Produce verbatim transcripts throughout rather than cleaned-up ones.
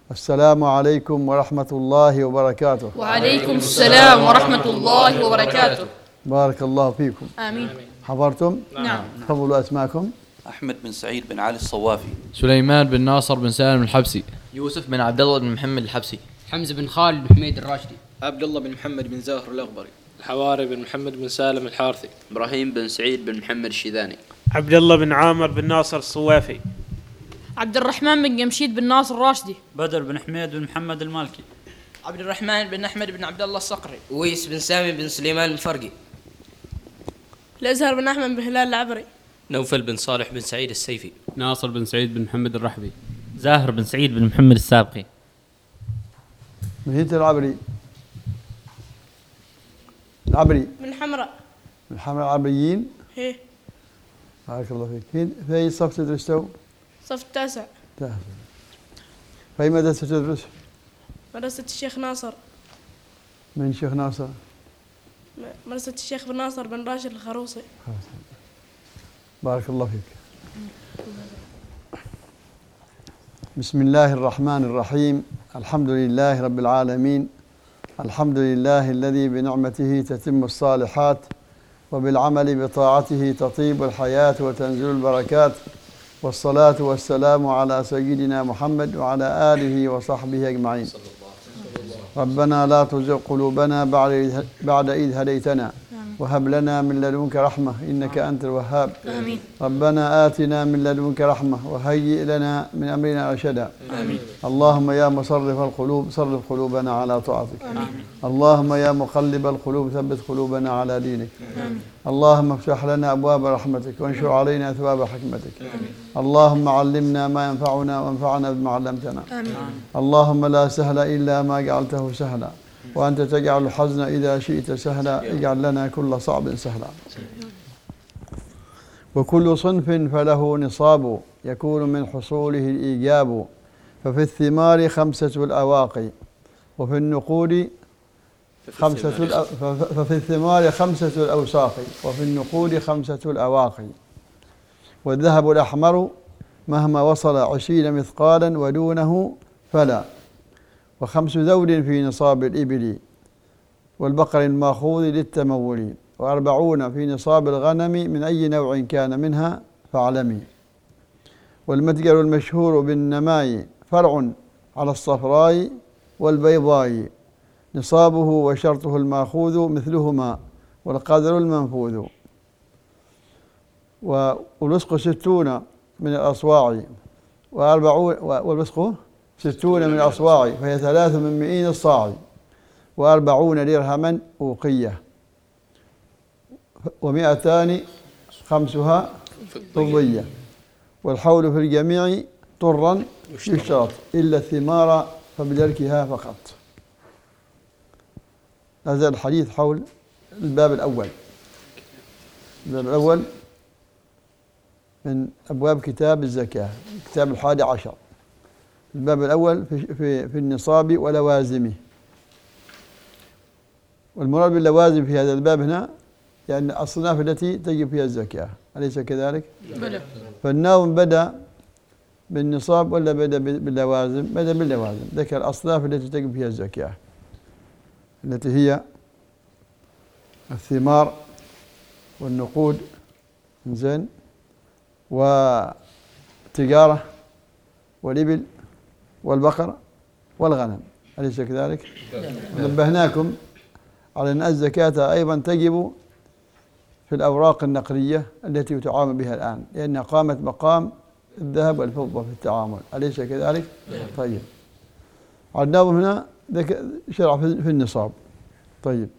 السلام عليكم ورحمة الله وبركاته. وعليكم السلام ورحمة الله وبركاته. بارك الله فيكم. آمين. حضرتم؟ نعم. تفضلوا أسماءكم. أحمد بن سعيد بن علي الصوافي. سليمان بن ناصر بن سالم الحبسي. يوسف بن عبد الله بن محمد الحبسي. حمزة بن خالد بن حميد الراشدي. عبد الله بن محمد بن زاهر الأغبري. الحواري بن محمد بن سالم الحارثي. إبراهيم بن سعيد بن محمد الشيذاني. عبد الله بن عامر بن ناصر الصوافي. عبد الرحمن بن جمشيد بن ناصر الراشدي. بدر بن حميد بن محمد المالكي. عبد الرحمن بن أحمد بن عبد الله الصقري. ويس بن سامي بن سليمان الفرقي. الأزهر بن أحمد بن هلال العبري. نوفل بن صالح بن سعيد السيفي. ناصر بن سعيد بن محمد الرحبي. زاهر بن سعيد بن محمد السابقي. مهيت العبري. العبري من حمراء. من حمراء العبريين. هيه. بارك الله فيك. فين في أي صف تدرسوا؟ صف التاسع. تاسع. في أي مدرسة تدرس؟ مدرسة الشيخ ناصر. من شيخ ناصر؟ مدرسة الشيخ بن ناصر بن راشد الخروصي. بارك الله فيك. بسم الله الرحمن الرحيم. الحمد لله رب العالمين. الحمد لله الذي بنعمته تتم الصالحات وبالعمل بطاعته تطيب الحياة وتنزل البركات، والصلاة والسلام على سيدنا محمد وعلى آله وصحبه أجمعين. ربنا لا تزغ قلوبنا بعد إذ هديتنا وهب لنا من لدنك رحمة إنك أنت الوهاب. آمين. ربنا آتنا من لدنك رحمة وهيئ لنا من أمرنا رشدا. آمين. اللهم يا مصرف القلوب صرف قلوبنا على طاعتك. آمين. اللهم يا مقلب القلوب ثبت قلوبنا على دينك. آمين. اللهم افتح لنا أبواب رحمتك وانشر علينا ثواب حكمتك. آمين. اللهم علمنا ما ينفعنا وانفعنا بما علمتنا. آمين. اللهم لا سهل إلا ما جعلته سهلا وأنت تجعل الحزن إذا شئت سهلا اجعل لنا كل صعب سهلا. وكل صنف فله نصاب يكون من حصوله الإيجاب، ففي الثمار خمسة الأواقي وفي النقود خمسة الأ... ففي الثمار خمسة الأوساق وفي النقود خمسة الأواقي. والذهب الأحمر مهما وصل عشرين مثقالا ودونه فلا، وخمس ذود في نصاب الإبل والبقر الماخوذ للتمول، وأربعون في نصاب الغنم من أي نوع كان منها فاعلمي. والمتجر المشهور بالنماء فرع على الصفراء والبيضاء، نصابه وشرطه الماخوذ مثلهما والقدر المنفوذ. والوسق ستون من الأصواع وأربعون والوسق ستون من الأصواع فهي ثلاث من مئين الصاع، وأربعون درهما أوقية، ومئتان خمسها فضية. والحول في الجميع طرا يشترط إلا الثمار فبدركها فقط. هذا الحديث حول الباب الأول. الباب الأول من أبواب كتاب الزكاة، كتاب الحادي عشر. الباب الأول في, في, في النصاب ولوازمه. والمراد باللوازم في هذا الباب هنا يعني الأصناف التي تجب فيها الزكاة، أليس كذلك؟ بلى. فالناظم بدأ بالنصاب ولا بدأ باللوازم؟ بدأ باللوازم، ذكر الأصناف التي تجب فيها الزكاة التي هي الثمار والنقود زين والتجارة والإبل والبقر والغنم، أليس كذلك؟ نبهناكم على أن الزكاة أيضا تجب في الأوراق النقدية التي يتعامل بها الآن، لأنها قامت مقام الذهب والفضة في التعامل، أليس كذلك؟ طيب. الناظم هنا شرع في النصاب. طيب.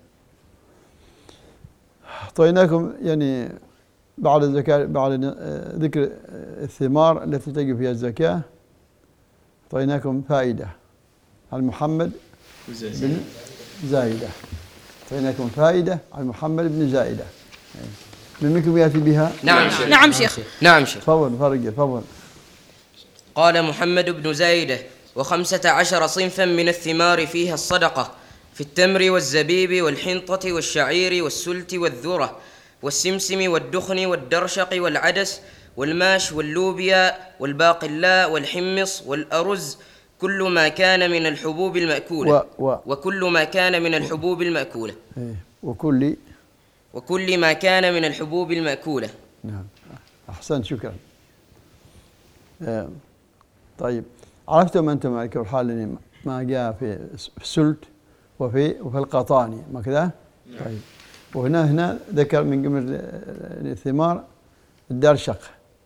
أعطيناكم يعني بعد الزكاة بعد ذكر الثمار التي تجب فيها الزكاة أعطيناكم فائدة عن محمد بن زايدة. أعطيناكم فائدة عن محمد بن زايدة. من منكم يأتي بها؟ نعم شيخ. نعم شيخ. نعم شيخ. تفضل فرق تفضل. قال محمد بن زايدة: وخمسة عشر صنفا من الثمار فيها الصدقة، في التمر والزبيب والحنطة والشعير والسلت والذرة والسمسم والدخن والدرشق والعدس والماش واللوبيا والباقلاء والحمص والأرز كل ما كان من الحبوب المأكولة و و وكل ما كان من الحبوب المأكولة إيه وكل وكل ما كان من الحبوب المأكولة. نعم أحسن شكرا. آه. طيب عرفتم أنتم على كل حال ما جاء في السلت وفي وفي القطاني ما كذا؟ طيب وهنا هنا ذكر من جمل الثمار الدرشق.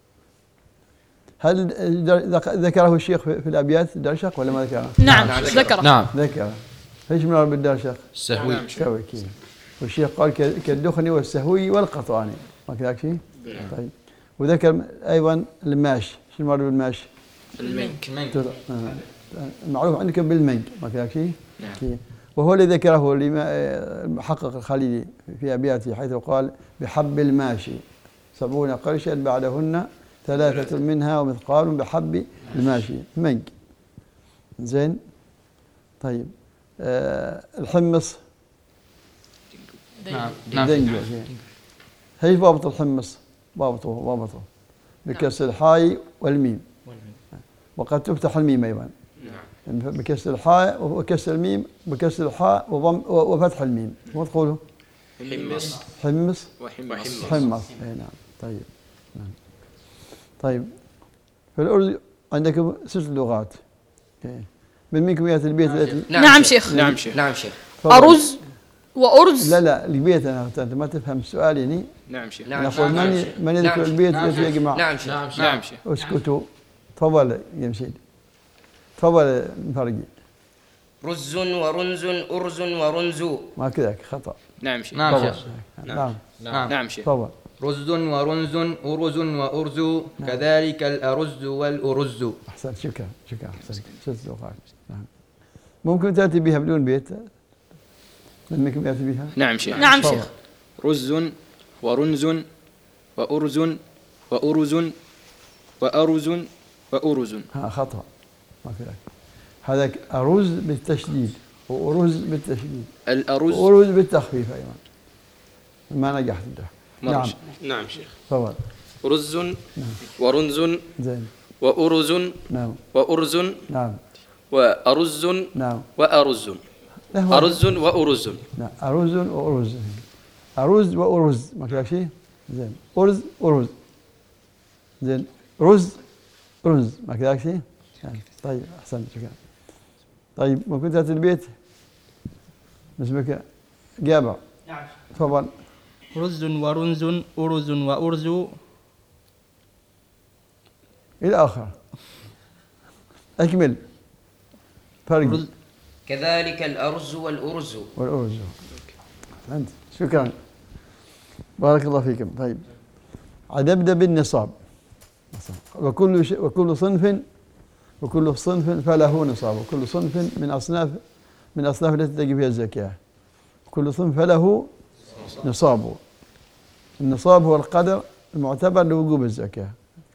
هل ذكره الشيخ في الأبيات الدرشق ولا ما ذكره؟ نعم ذكره. نعم ذكره. ايش من بالدرشق؟ السهوي. السهوي كذا. والشيخ قال كالدخن والسهوي والقطاني ما كذاك شيء؟ طيب وذكر أيضا الماش. شو المراد بالماش؟ المنك. معروف عندكم بالمنك ما كذاك شيء؟ نعم. وهو الذي ذكره لما حقق الخليلي في أبياته حيث قال بحب الماشي سبعون قرشا بعدهن ثلاثة منها ومثقال بحب الماشي منك. زين. طيب أه الحمص. نعم دنجو. هي ضابط الحمص ضابطه ضابطه بكسر الحاء والميم وقد تفتح الميم أيضا بكسر الحاء وكسر الميم بكسر الحاء وضم وفتح الميم. ما تقولوا؟ حمص حمص وحمص حمص. اي نعم. طيب نعم. طيب في الأردن عندكم ست لغات. من منكم يأتي البيت التي نعم شيخ. نعم شيخ. نعم شيخ. أرز وأرز. لا لا البيت أنا أنت ما تفهم السؤال يعني. نعم شيخ. نقول من من يذكر البيت التي يا جماعة. نعم شيخ. نعم شيخ. اسكتوا. تفضل يا مشيد. تفضل مفرقي. رز ورنز أرز ورنز. ما كذاك خطأ. نعم شيخ. نعم شيخ. نعم. نعم نعم شيخ. تفضل. رز ورنز أرز وأرز كذلك الأرز والأرز. أحسن شكرا شكرا أحسن ست لغات. نعم. ممكن تأتي بها بدون بيت؟ ممكن يأتي بها؟ نعم شيخ. نعم شيخ. رز ورنز وأرز وأرز وأرز وأرز. ها خطأ ما في لك. هذاك أرز بالتشديد وأرز بالتشديد. الأرز وأرز بالتخفيف أيضا. ما نجحت ده. نعم. نعم شيخ. تفضل. رز ورنز زين. وأرز نعم. وأرز نعم. وأرز نعم. وأرز. أرز وأرز. نعم. أرز وأرز. أرز وأرز ما كذا شيء. زين. أرز أرز. زين. رز رز ما كذا شيء. طيب أحسن شكرا. طيب ممكن تأتي البيت اسمك جابر. نعم. تفضل. رز ورنز أرز وأرز إلى آخر. أكمل. فرق. كذلك الأرز والأرز. والأرز. أنت شكرا. بارك الله فيكم. طيب عاد نبدأ بالنصاب. وكل ش... وكل صنف وكل صنف فله نصاب وكل صنف من أصناف من أصناف التي تجب فيها الزكاة. كل صنف فله نصابه. النصاب هو القدر المعتبر لوجوب الزكاة.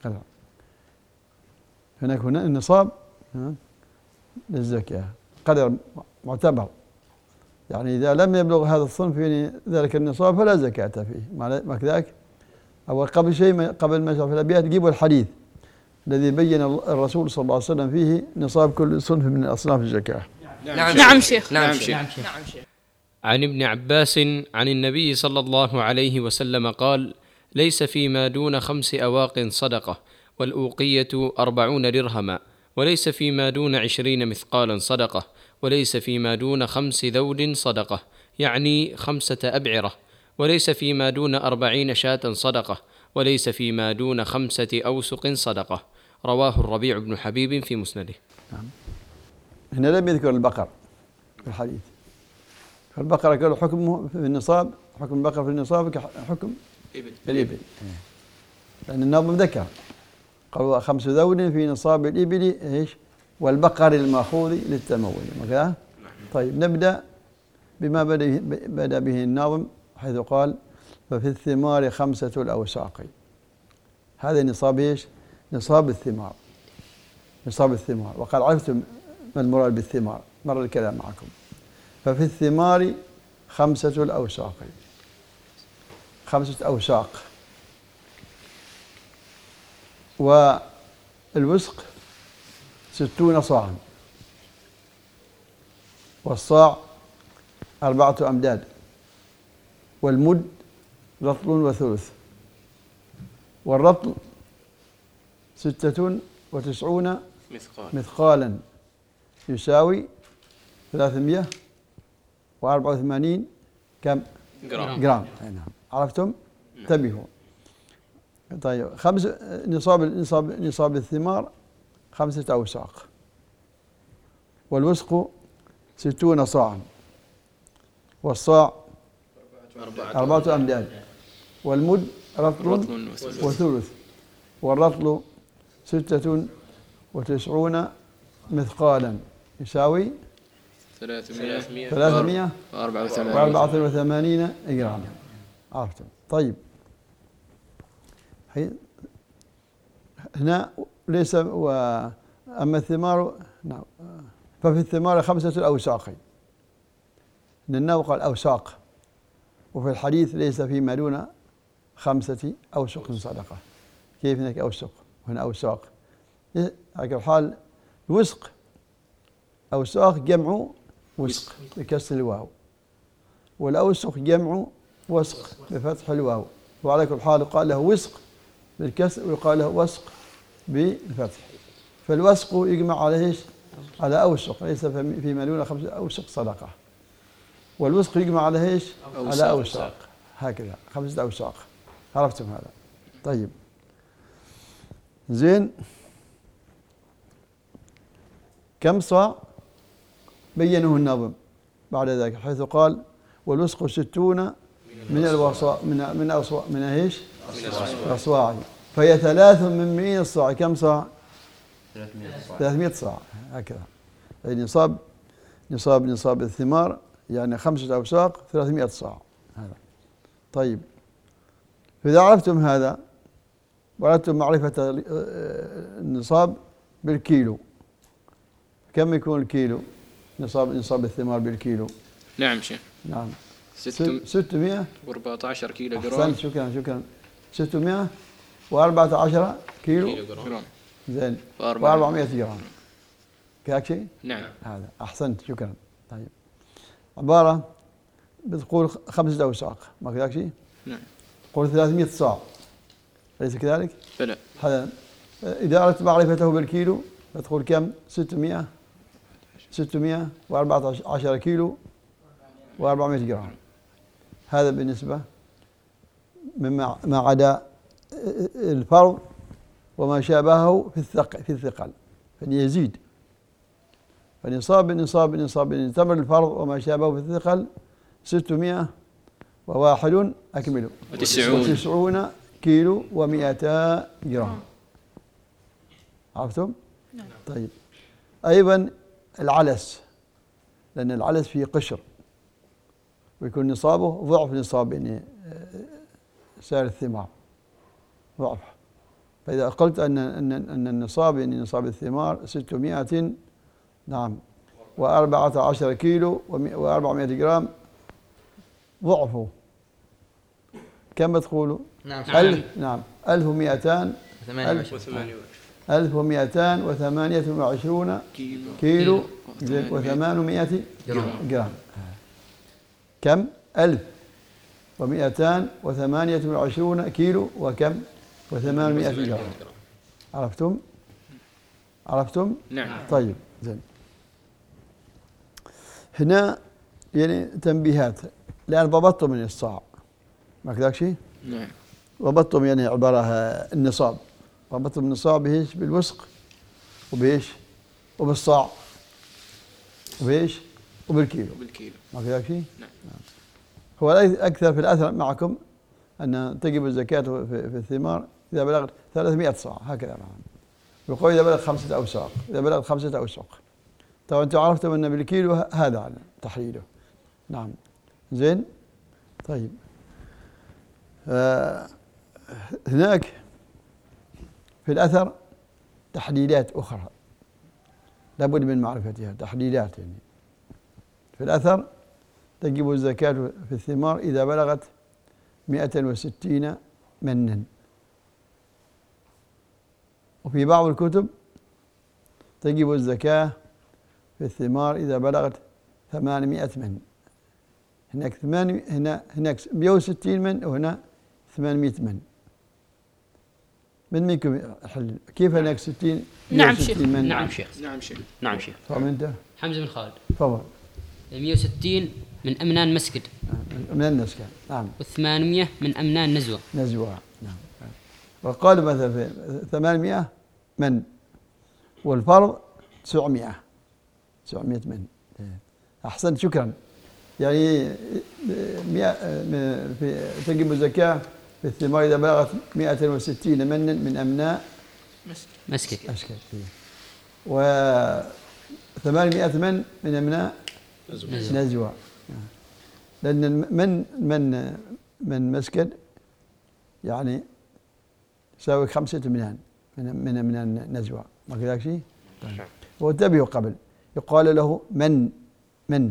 هناك هنا النصاب للزكاة قدر معتبر يعني إذا لم يبلغ هذا الصنف يعني ذلك النصاب فلا زكاة فيه. ما كذاك؟ أو قبل شيء قبل ما في الأبيات جيبوا الحديث الذي بين الرسول صلى الله عليه وسلم فيه نصاب كل صنف من أصناف الزكاة. نعم, نعم شيخ. نعم شيخ. نعم شيخ. نعم شيخ. عن ابن عباس عن النبي صلى الله عليه وسلم قال: ليس فيما دون خمس أواق صدقة، والأوقية أربعون درهما، وليس فيما دون عشرين مثقالا صدقة، وليس فيما دون خمس ذود صدقة، يعني خمسة أبعرة، وليس فيما دون أربعين شاة صدقة، وليس فيما دون خمسة أوسق صدقة. رواه الربيع بن حبيب في مسنده. نعم. هنا لم يذكر البقر في الحديث. فالبقرة قالوا حكمه في النصاب، حكم البقر في النصاب كحكم الإبل، لأن النظم ذكر قالوا خمس ذود في نصاب الإبل إيش؟ والبقر المأخوذ للتمول. كذا؟ طيب نبدأ بما بدأ به الناظم حيث قال: ففي الثمار خمسة الأوساق. هذا نصاب إيش؟ نصاب الثمار. نصاب الثمار. وقد عرفتم ما المراد بالثمار، مر الكلام معكم. ففي الثمار خمسة الأوساق. خمسة أوساق. والوسق ستون صاعا. والصاع أربعة أمداد، والمد رطل وثلث، والرطل ستة وتسعون مثقال مثقالا يساوي ثلاثمائة وأربعة وثمانين كم؟ جرام. جرام. نعم. عرفتم؟ انتبهوا. طيب خمس نصاب نصاب نصاب الثمار خمسة أوساق، والوسق ستون صاعا، والصاع أربعة أمداد، والمد رطل وثلث، والرطل ستة وتسعون مثقالا يساوي ثلاثمائة ثلاثمائة وأربعة وثمانين جراما. عرفتم؟ طيب هنا ليس وأما الثمار نعم، ففي الثمار خمسة أوساق، لأنه قال أوساق، وفي الحديث ليس فيما دون خمسة أوسق صدقة. كيف هناك أوسق وهنا أوساق؟ على كل حال الوسق أوساق جمع وسق بكسر الواو، والأوسق جمع وسق بفتح الواو، وعلى كل حال قال له وسق بالكسر ويقال له وسق بالفتح. فالوسق يجمع على ايش؟ على أوسق، ليس فيما دون خمسة أوسق صدقة، والوسق يجمع على ايش؟ على أوساق، هكذا خمسة أوساق. عرفتم هذا؟ طيب زين. كم صاع؟ بينه الناظم بعد ذلك حيث قال والوسق ستون من الوصاء من من أصواع من ايش؟ الأصواع، فهي ثلاث من مئين الصاع. كم صاع؟ ثلاثمائة صاع. هكذا يعني نصاب نصاب نصاب الثمار يعني خمسة أوساق ثلاثمائة صاع. هذا طيب. فإذا عرفتم هذا وأردتم معرفة النصاب بالكيلو، كم يكون الكيلو؟ نصاب نصاب الثمار بالكيلو. نعم شيخ. نعم. ستمائة وأربعة عشر كيلو جرام. أحسنت، شكرا شكرا. ستمائة وأربعة عشر كيلو جرام. زين. وأربعمائة جرام. كذاك شيء؟ نعم. هذا أحسنت، شكرا. طيب عبارة بتقول خمسة أوساق، ما كذاك شيء؟ نعم. تقول ثلاثمائة صاع، أليس كذلك؟ بلى. هذا إذا أردت معرفته بالكيلو فتقول كم؟ ستمائة ستمائة وأربعة عشر كيلو وأربعمائة جرام. هذا بالنسبة مما ما عدا الفرض وما شابهه في الثقل في الثقل فليزيد. فنصاب نصاب نصاب تمر الفرض وما شابهه في الثقل ستمائة وواحد أكمله وتسعون كيلو ومئتا جرام. عرفتم؟ طيب أيضا العلس، لأن العلس فيه قشر ويكون نصابه ضعف نصاب يعني سائر الثمار ضعف. فإذا قلت أن أن أن النصاب يعني نصاب الثمار ستمائة نعم وأربعة عشر كيلو وأربعمائة جرام، ضعفه كم تقولوا؟ نعم. ألف نعم ألف ومئتان وثمانية ألف ومئتان وثمانية وعشرون كيلو, كيلو وثمانمائة جرام. كم؟ ألف ومئتان وثمانية وعشرون كيلو وكم؟ وثمانمائة جرام. عرفتم؟ عرفتم؟ نعم. طيب زين. هنا يعني تنبيهات، لأن ضبطتم من الصاع ما كذاك شيء؟ نعم. ضبطتم يعني عبارة النصاب، ضبطتم النصاب بإيش؟ بالوسق وبإيش؟ وبالصاع وبإيش؟ وبالكيلو. وبالكيلو. ما كذاك شيء؟ نعم. هو أكثر في الأثر معكم أن تجب الزكاة في الثمار إذا بلغت ثلاثمائة صاع هكذا معنا. يقول إذا بلغت خمسة أوساق، إذا بلغت خمسة أوساق. طبعا أنتم عرفتم أن بالكيلو هذا تحليله. نعم. زين. طيب. آه هناك في الأثر تحليلات أخرى لابد من معرفتها، تحليلات يعني. في الأثر تجب الزكاة في الثمار إذا بلغت مئة وستين منا، وفي بعض الكتب تجب الزكاة في الثمار إذا بلغت ثمانمائة من. هناك ثمان هنا هناك مئة وستين من وهنا ثمانمائة من. من منكم يحل؟ كيف هناك ستين؟ نعم شيخ. من؟ نعم شيخ. نعم شيخ. نعم شيخ. فهم أنت؟ حمزة بن خالد. تفضل. مئة وستين من أمنان مسكد. من النسكة. نعم. وثمانمائة من أمنان نزوة. نزوة. نعم. وقال مثلا في ثمانمائة من، والفرض تسعمائة. تسعمائة من. أحسنت، شكرا. يعني مئة في تجب الزكاة في الثمار إذا بلغت مئة وستين منا من أمناء مسكت. مسكت. وثمانمائة من من أمناء نزوة. لأن من من من مسكت يعني يساوي خمسة منان من من من النزوة، ما كذاك شيء. وانتبهوا قبل، يقال له من من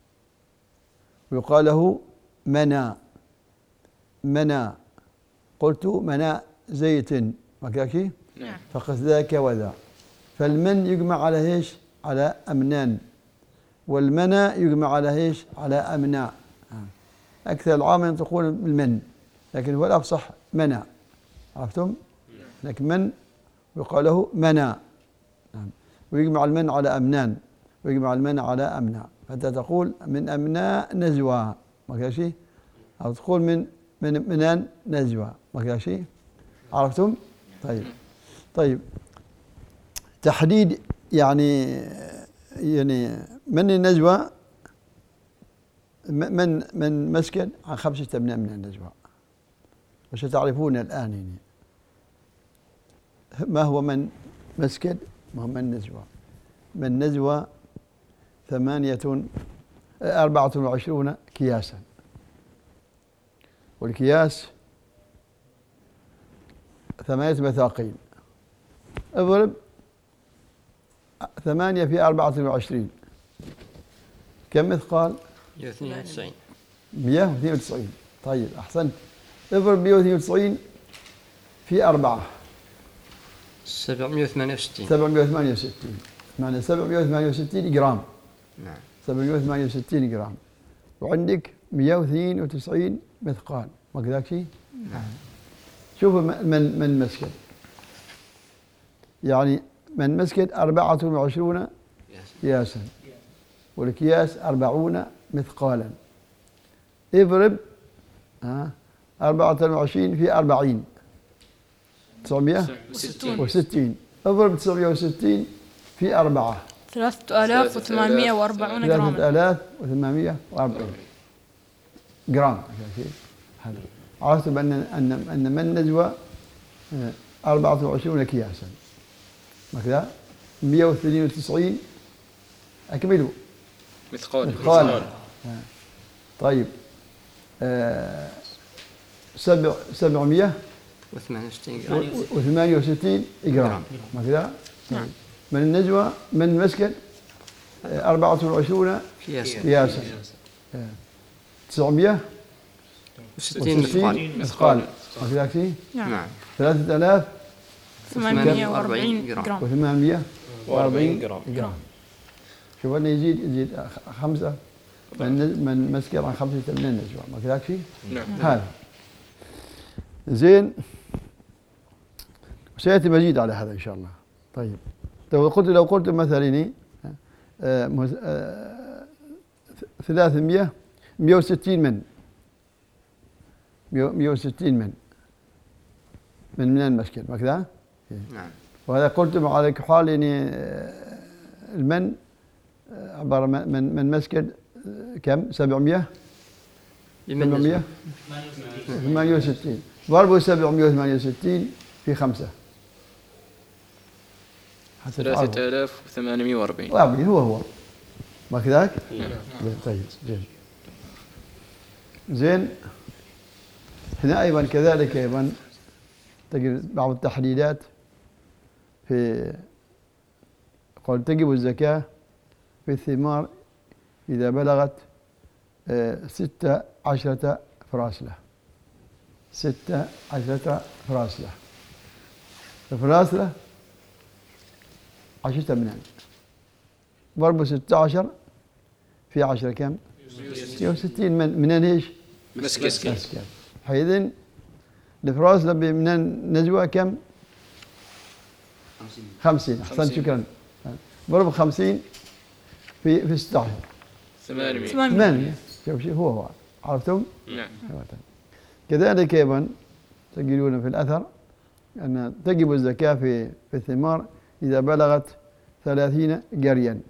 ويقال له منى منى. قلت منى زيت، ما كذاك شيء. فقط ذاك وذا. فالمن يجمع على ايش؟ على أمنان، والمنى يجمع على ايش؟ على أمناء. أكثر العام ينطقون المن، لكن هو الأفصح منى. عرفتم؟ لكن من ويقال له منى. ويجمع المن على أمنان ويجمع المن على أمناء. فأنت تقول من أمناء نزوة، ما كذا شيء. أو تقول من من منان نزوة، ما كذا شيء. عرفتم؟ طيب طيب تحديد يعني يعني من النزوة، من من مسكن عن خمسة أبناء من النزوة. وستعرفون الآن يعني ما هو من مسكن، ما هو من نزوة. من نزوة ثمانية أربعة وعشرون كياسا، والكياس ثمانية مثاقيل. اضرب ثمانية في أربعة وعشرين كم مثقال؟ مئة واثنين وتسعين. مئة واثنين وتسعين. طيب أحسنت. اضرب مئة واثنين وتسعين في أربعة. سبعمائة وثمانية وستين. سبعمائة وثمانية وستين. معنى سبعمائة وثمانية وستين جرام. نعم. سبعمائة وثمانية وستين جرام. وعندك مئة واثنين وتسعين مثقال، ما كذاك شيء؟ نعم. شوفوا من من مسكت، يعني من مسكت أربعة وعشرون قياسا، والقياس أربعون مثقالا. اضرب ها أربعة وعشرين في أربعين تسعمائة وستين. اضرب تسعمائة وستين في أربعة ثلاثة آلاف وثمانمائة وأربعون جراما. ثلاثة آلاف وثمانمائة وأربعين جرام. هذا عرفتم أن أن أن من نزوة أربعة وعشرين كياسا، ما كذا؟ مئة واثنين وتسعين أكملوا مثقال. مثقال. طيب آه سبع سبعمائة وثمانية وستين جرام، ما كذا؟ نعم. من النزوة من مسكن أربعة وعشرين قياسا، تسعمائة وستين مثقال، ما كذا شيء؟ نعم. ثلاثة آلاف ثمانمائة وأربعين جرام. وثمانمائة وأربعين جرام. شوف أنه يزيد يزيد خمسة من من مسكن عن خمسة من النزوة، ما كذا شيء؟ نعم. هذا زين. سيأتي مزيد على هذا إن شاء الله. طيب لو قلت لو قلت مثلا ثلاثمائة مئة وستين من مئة وستين من من من المسكن، ما كذا؟ نعم. وهذا قلتم على حال يعني المن عبارة من من مسكن كم؟ سبعمائة سبعمائة ثمانية وستين. ضربوا سبعمائة وثمانية وستين في خمسة ثلاثة آلاف وثمانمائة وأربعين. وأربعين هو هو، ما كذاك؟ طيب زين زين. هنا أيضا كذلك أيضا تجد بعض التحليلات في قول تجب الزكاة في الثمار إذا بلغت ستة عشرة فراسلة. ستة عشرة فراسلة. الفراسلة عشرة منان. ضرب ستة عشر في عشرة كم؟ مئة وستين. من منين ايش؟ مسكت. مسكت. حينئذ الإفراز من النجوى كم؟ خمسين. أحسنت شكرا. ضرب خمسين في في ستة عشر. ثمانمائة. ثمانمائة. شوف شيء هو هو. عرفتم؟ نعم. كذلك أيضا تجدون في الأثر أن تجب الزكاة في في الثمار إذا بلغت ثلاثين جريا.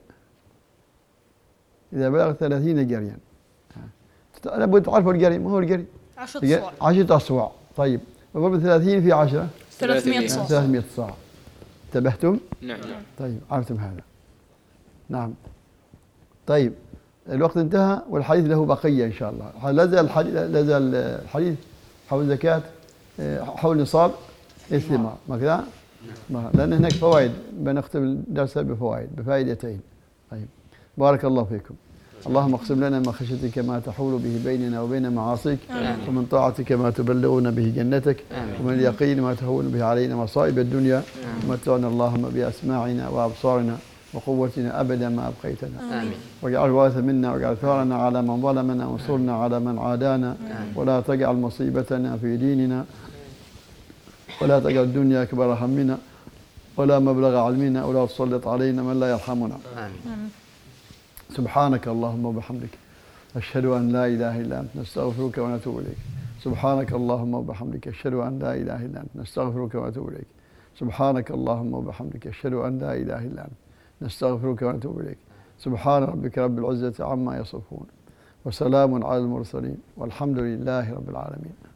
إذا بلغت ثلاثين جريا. لابد تعرفوا الجري. ما هو الجري؟ عشرة أصواع. عشرة أصواع. طيب وضرب ثلاثين في عشرة ثلاثمائة صاع. ثلاثمائة صاع. انتبهتم؟ نعم. طيب عرفتم هذا. نعم. طيب الوقت انتهى والحديث له بقية إن شاء الله. لا زال الحديث لا زال الحديث حول زكاة حول نصاب الثمار. ما كذا؟ لأن هناك فوائد. بنختم الدرس بفوائد بفائدتين. طيب بارك الله فيكم. اللهم اقسم لنا من خشيتك ما تحول به بيننا وبين معاصيك، ومن طاعتك ما تبلغنا به جنتك، ومن اليقين ما تهون به علينا مصائب الدنيا، ومتعنا اللهم بأسماعنا وأبصارنا وقوتنا أبدا ما أبقيتنا، واجعل الوارث منا واجعل ثارنا على من ظلمنا وانصرنا على من عادانا، ولا تجعل مصيبتنا في ديننا، ولا تجعل الدنيا أكبر همنا ولا مبلغ علمنا، ولا تسلط علينا من لا يرحمنا. آمين. سبحانك اللهم وبحمدك أشهد أن لا إله إلا أنت نستغفرك ونتوب إليك. سبحانك اللهم وبحمدك أشهد أن لا إله إلا أنت نستغفرك ونتوب إليك. سبحانك اللهم وبحمدك أشهد أن لا إله إلا أنت نستغفرك ونتوب إليك. سبحان ربك رب العزة عما يصفون وسلام على المرسلين والحمد لله رب العالمين.